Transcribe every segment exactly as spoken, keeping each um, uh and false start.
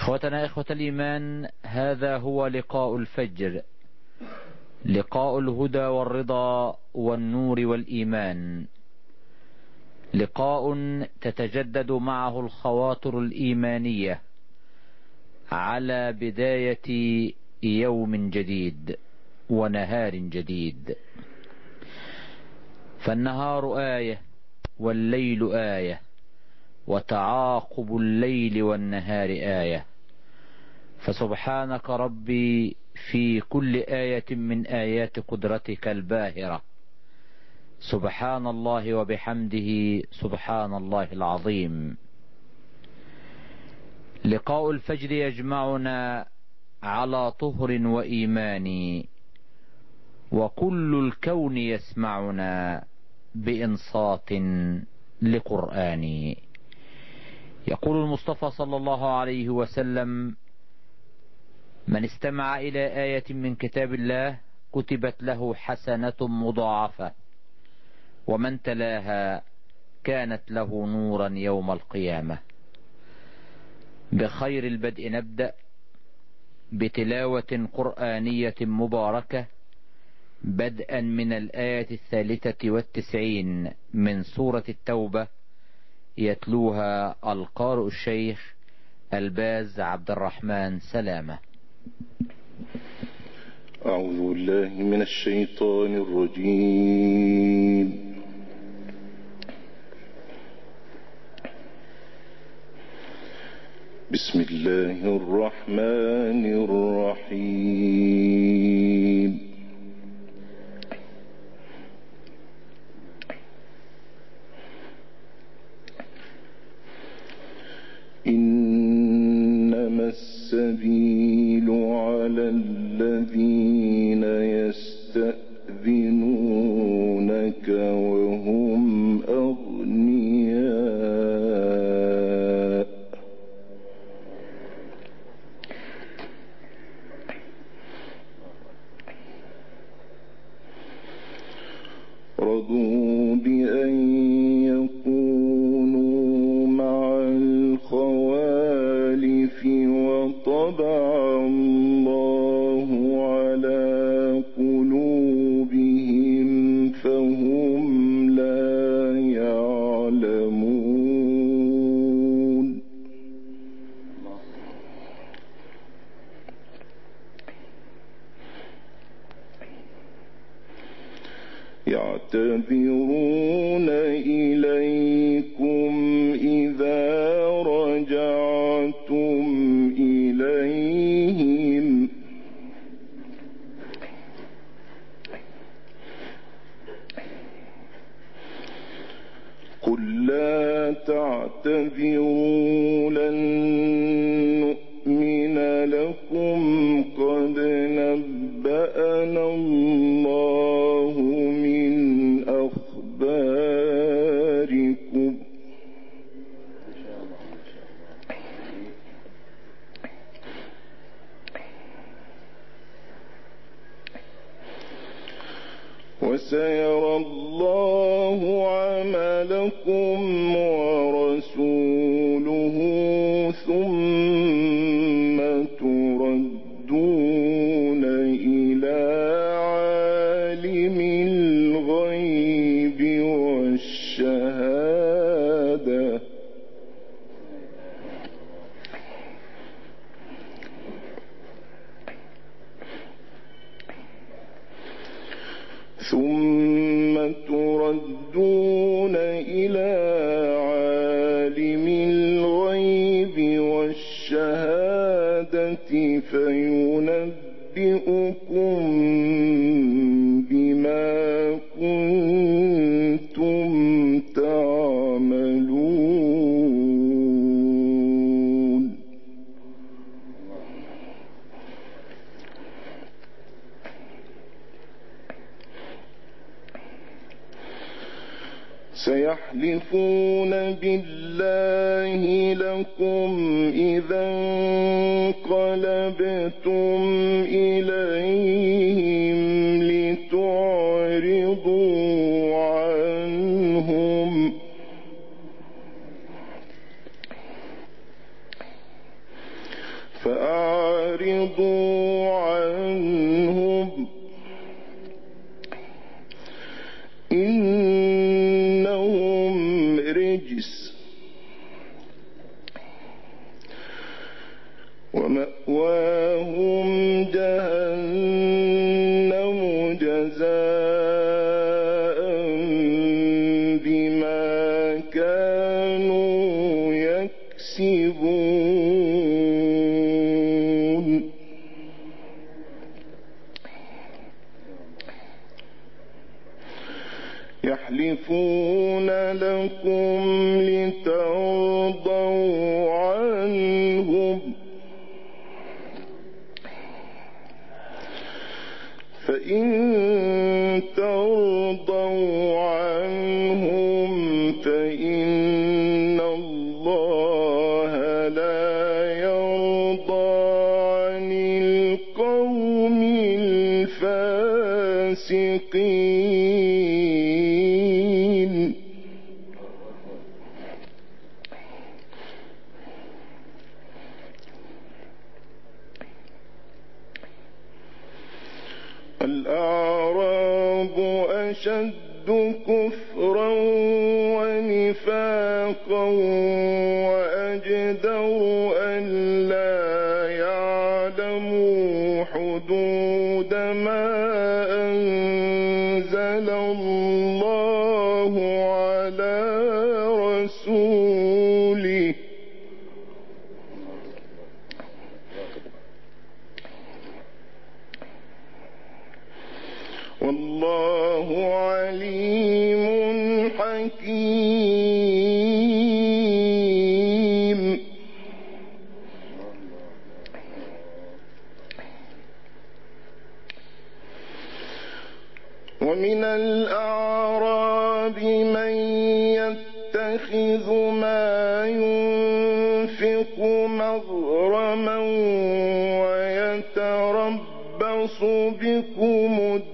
إخوتنا إخوة الإيمان، هذا هو لقاء الفجر، لقاء الهدى والرضا والنور والإيمان، لقاء تتجدد معه الخواطر الإيمانية على بداية يوم جديد ونهار جديد. فالنهار آية والليل آية، وتعاقب الليل والنهار آية. فسبحانك ربي في كل آية من آيات قدرتك الباهرة. سبحان الله وبحمده سبحان الله العظيم. لقاء الفجر يجمعنا على طهر وإيمان، وكل الكون يسمعنا بإنصات لقرآن. يقول المصطفى صلى الله عليه وسلم: من استمع إلى آية من كتاب الله كتبت له حسنة مضاعفة، ومن تلاها كانت له نورا يوم القيامة. بخير البدء نبدأ، بتلاوة قرآنية مباركة، بدءا من الآية الثالثة والتسعين من سورة التوبة، يتلوها القارئ الشيخ الباز عبد الرحمن سلامة. أعوذ بالله من الشيطان الرجيم. بسم الله الرحمن الرحيم. إنما السبيل على الذين يستأذنونك وهم أغنياء، رضوا بأن يكونوا مع الخوالف وطبع الله على قلوبهم فهم لا يعلمون. يعتذرون إليكم إذا رجعتم إليهم، قل لا تعتذروا لن نؤمن لكم قد نبأنا الله من أخباركم، وسيرى الله عملكم ورسوله ثم تردون إلى عالم الغيب والشهادة ثم تردون إلى عالم الغيب والشهادة فينبئكم بما كنتم تعملون. سيحلفون بالله لكم إذا انقلبتم إليهم لتعرضوا عنهم، فأعرضوا عنهم إنهم رجس ومأواهم جهنم جزاء بما كانوا يكسبون يحلفون لكم لترضوا عنهم فإن ترضوا عنهم فإن الله لا يرضى عن القوم الفاسقين الأعراب أشد كفرا ونفاقا وأجدر أن لا يعلموا حدود ما أنزل الله على رسوله والله عليم حكيم ومن الأعراب من يتخذ ما ينفق مغرما ويتربص بكم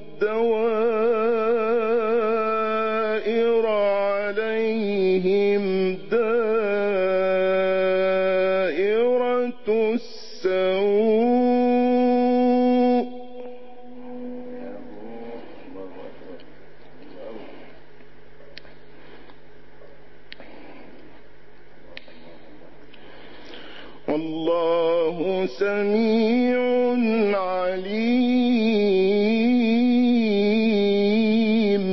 الدوائر عليهم دائرة السوء والله سميع عليم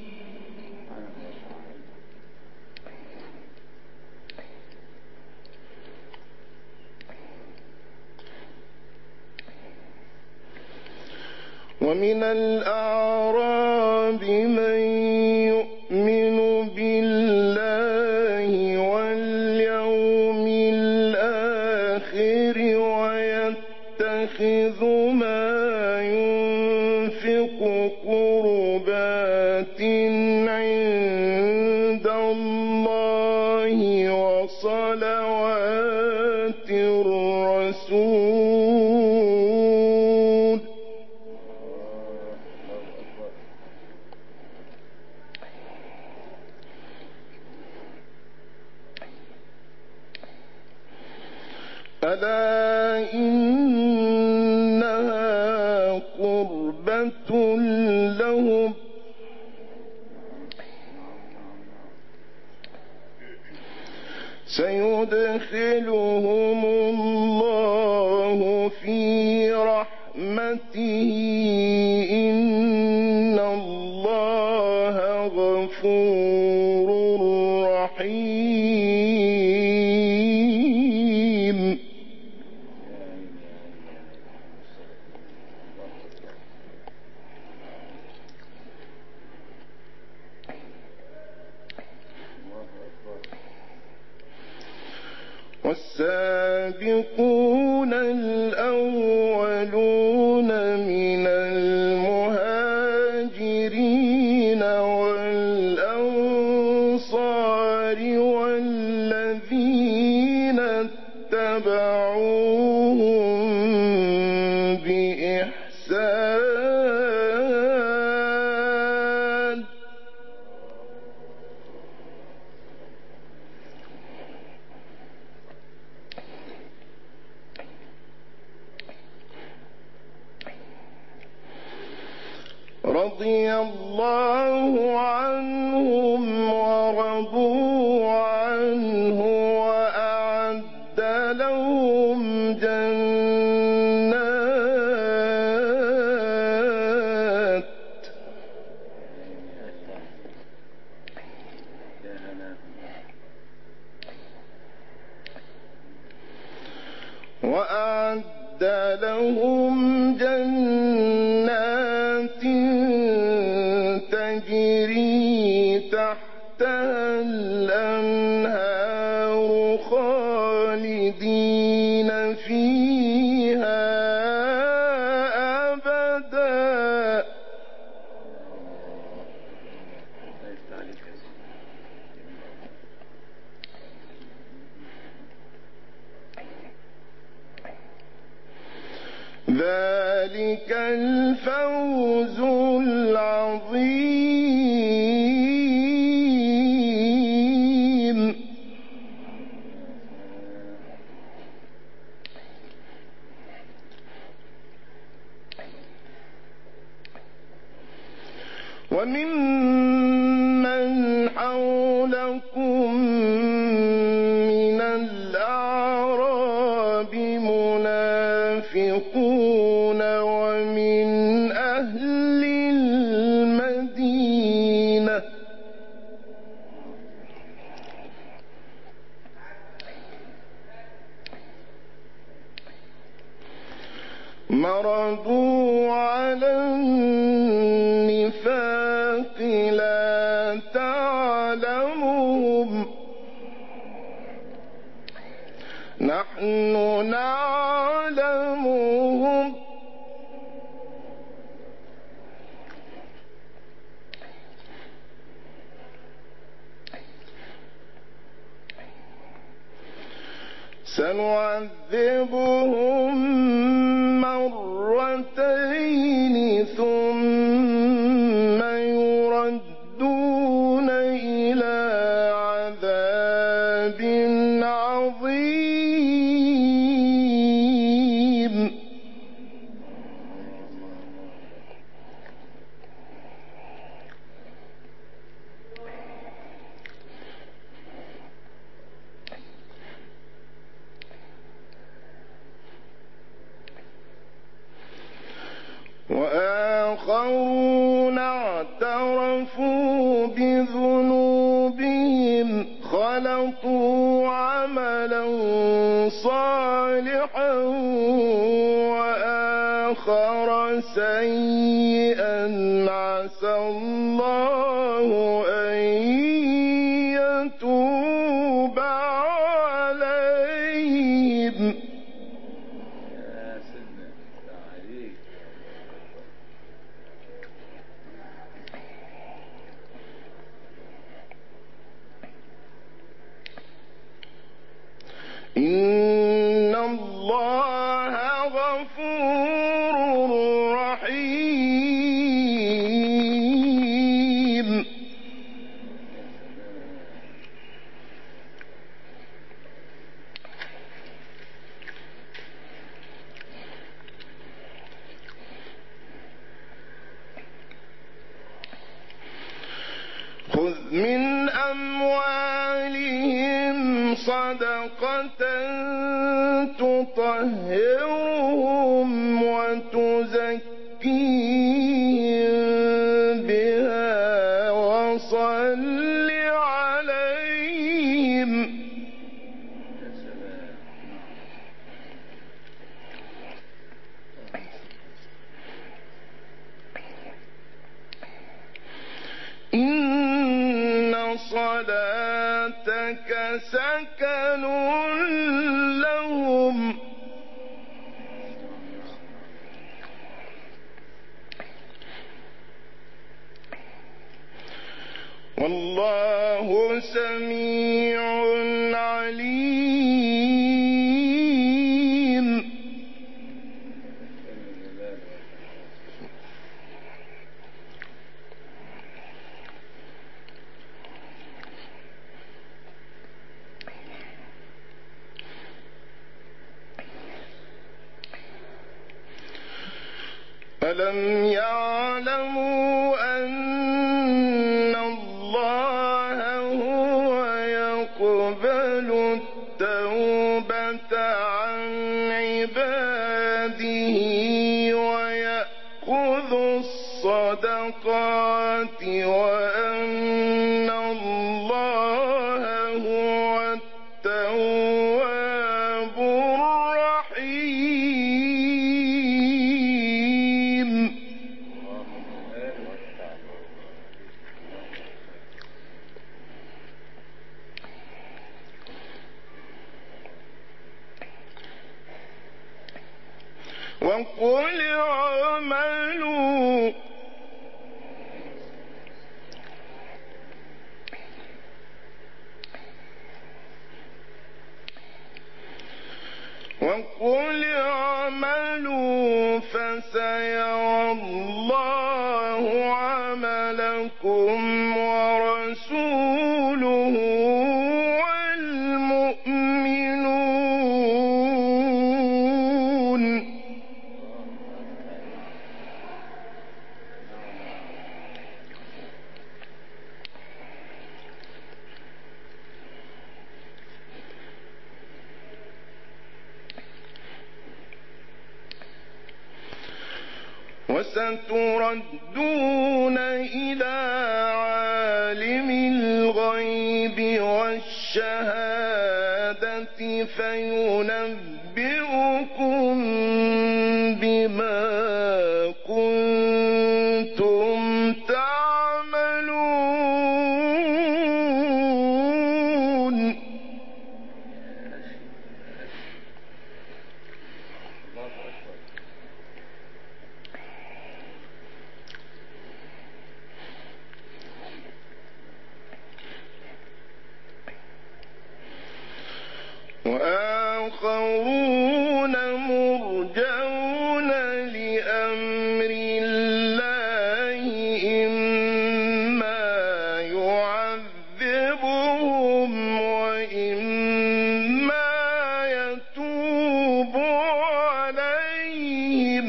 ومن الأعراب من يؤمن بالله واليوم الآخر ويتخذ ما ينفق قربات عند الله وصلوات الرسول ألا إنها قربة لهم سيدخلهم الله في رحمته إن الله غفور رحيم والسابقون الأولون من المهاجرين والأنصار والذين اتبعوهم بإحسان رضي الله عنهم ورضوا عنه وأعد لهم جنات وأعد لهم جنات تجري تحتها الأنهار خالدين فيها أبدا ذلك الفوز العظيم. وممن حولكم من الأعراب منافقون ومن أهل المدينة مردوا على النفاق لا تعلمهم نحن نعلمهم سنعذبهم مرتين ثم يردون إلى عذاب عظيم. وآخرون اعترفوا بذنوبهم خلطوا عملا صالحا وآخر سيئا عسى الله أن يتوب عليهم. إن الله غفور رحيم. خذ من أموالهم صدقة تطهرهم وتزكيهم بها وصل عليهم إن صلاتك سكن لهم والله سميع عليم. ألم يعلموا عن عباده ويأخذ الصدقات وأن الله هو التواب الرحيم. وقل اعملوا وقل اعملوا فسيرى الله عملكم ورسوله والمؤمنون. وستردون إلى عالم الغيب والشهادة فينبئكم بما كنتم تعملون. وآخرون مرجون لأمر الله إما يعذبهم وإما يتوب عليهم.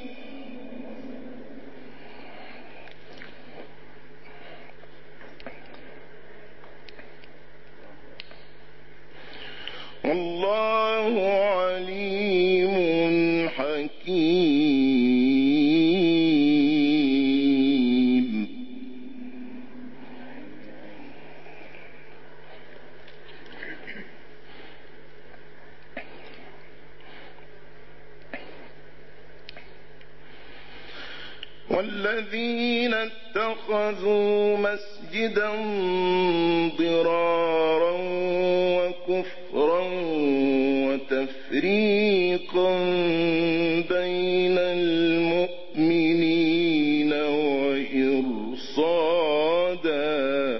والله عليم حكيم. والذين اتخذوا مسجدا ضرارا وكفرا وتفريقا بين المؤمنين وإرصادا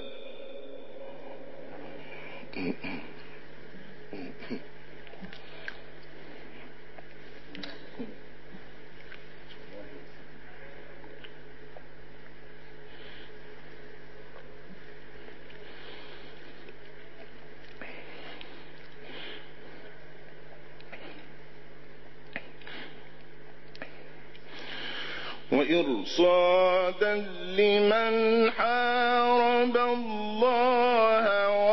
وإرصادا لمن حارب الله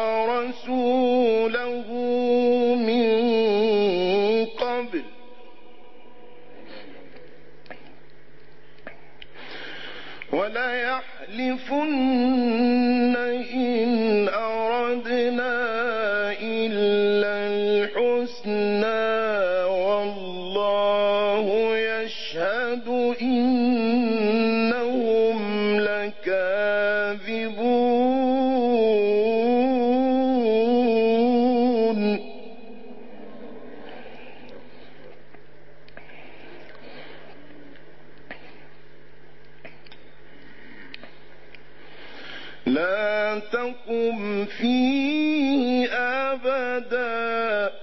ورسوله من قبل وليحلفن إن أردنا إلا الحسنى والله يشهد إنهم لكاذبون. لا تقم فيه أبدا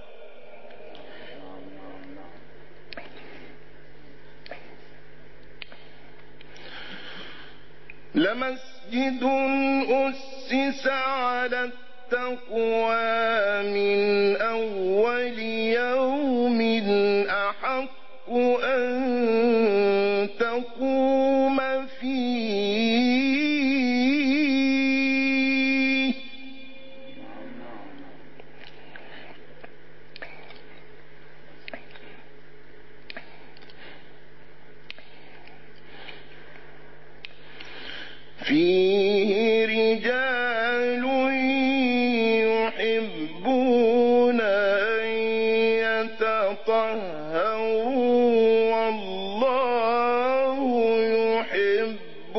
لمسجد أسس على التقوى من أول يوم أحق أن تقوم فيه تطهروا والله يحب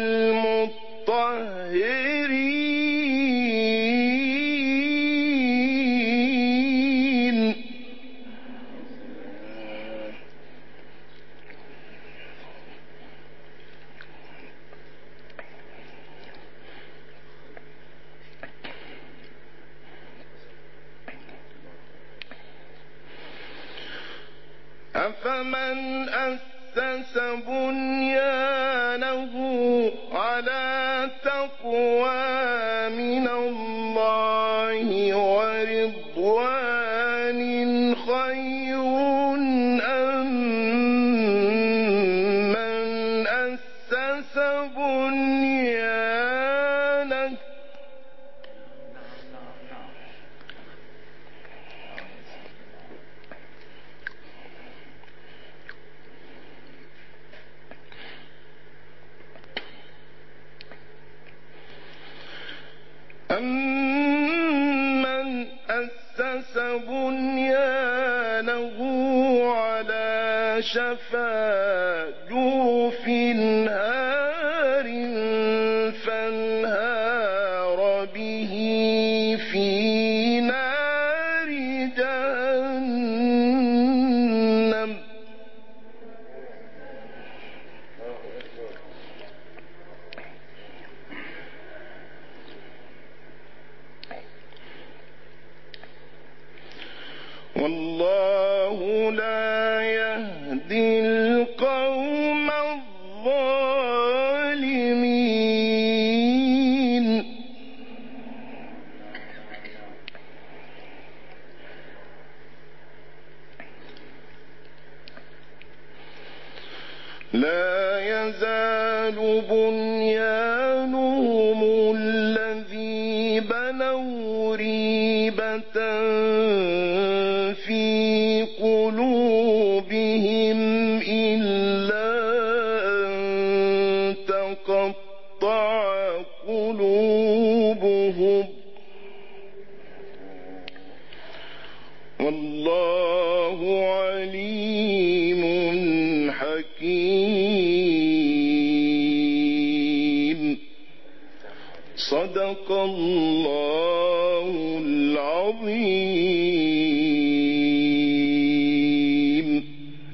المطهرين. أفمن أسس بنيانه على تقوى من الله ورضوان خير أم من أسس بنيانه أَمَّنْ أَسَّسَ بُنْيَانَهُ عَلَى شَفَا جُرُفٍ هَارٍ فَانْهَارَ بِهِ فِي نَارِ جَهَنَّمَ والله لا يهدي القوم الظالمين. لا يزال بنيانهم الذي بنوا ريبة في قلوبهم إلا أن تقطع قلوبهم والله عليم حكيم. صدق الله العظيم.